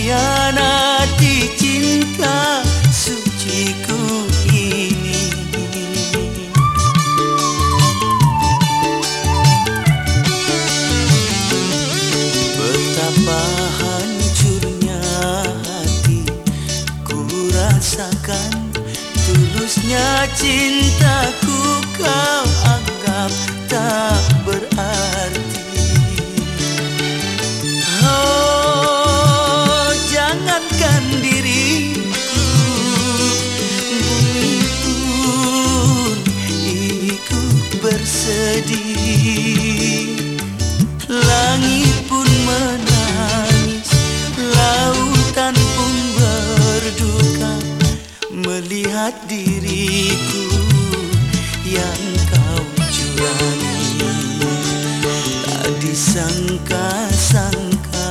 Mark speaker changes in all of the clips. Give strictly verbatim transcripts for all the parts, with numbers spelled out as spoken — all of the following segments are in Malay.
Speaker 1: mengkhianati cinta suciku ini. Betapa hancurnya hati ku rasakan, tulusnya cintaku kau anggap tak berarti. Oh, jangankan diriku, bumi pun ikut bersedih. Langit pun menangis, lautan pun berduka melihat diriku yang kau curangi. Tak disangka-sangka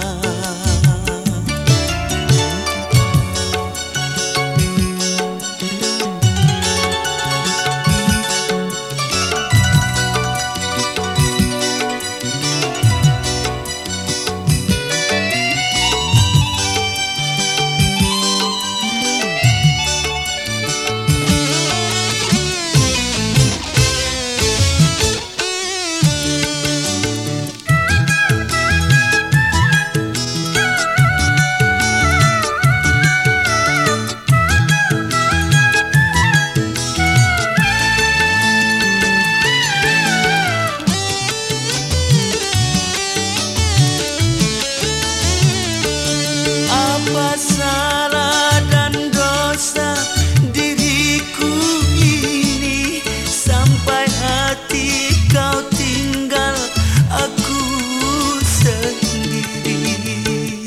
Speaker 1: salah dan dosa diriku ini, sampai hati kau tinggal aku sendiri.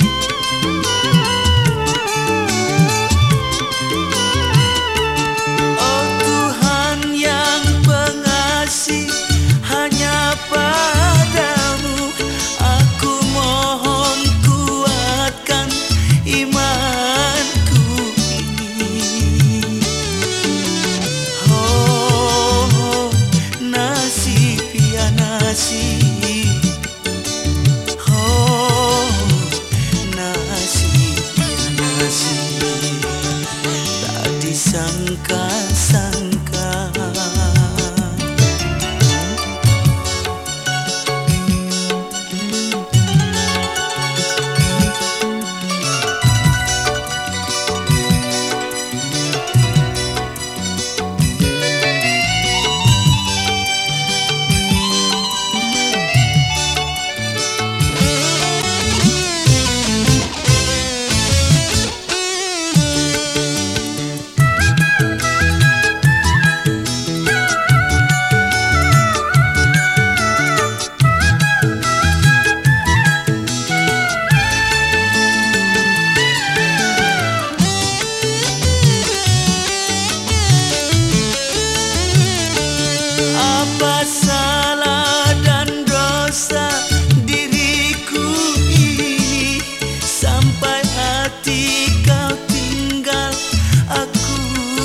Speaker 1: Oh Tuhan yang pengasih, hanya padamu aku mohon kuatkan imanku ini. Oh nasib ya nasib, oh nasib ya nasib, tak disangka-sangka. Apa salah dan dosa diriku ini, sampai hati kau tinggal aku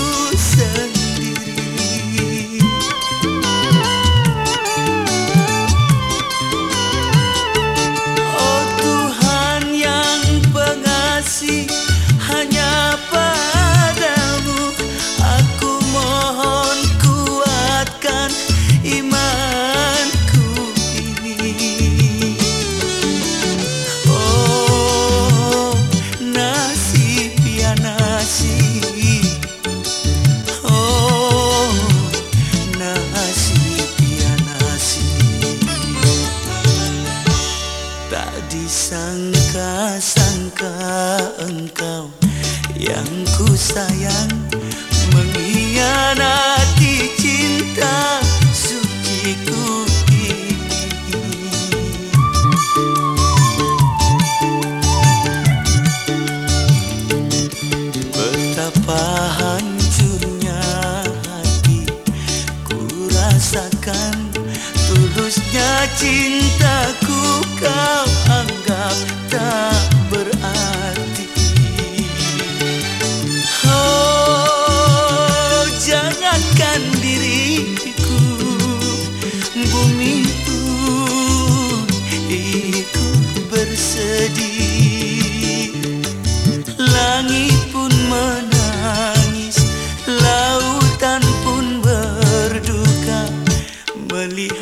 Speaker 1: sendiri. Oh Tuhan yang pengasih, hanya padamu aku mohon kuatkan imanku ini. Oh nasib ya nasib, oh nasib ya nasib, tak disangka-sangka engkau yang ku sayang mengkhianati cinta suciku ini. Betapa hancurnya hati ku rasakan, tulusnya cintaku kau anggap tak berarti. Oh jangankan diriku, bumi pun ikut bersedih.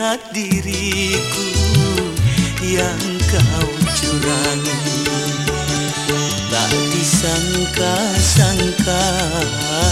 Speaker 1: lihat diriku yang kau curangi. Tak disangka-sangka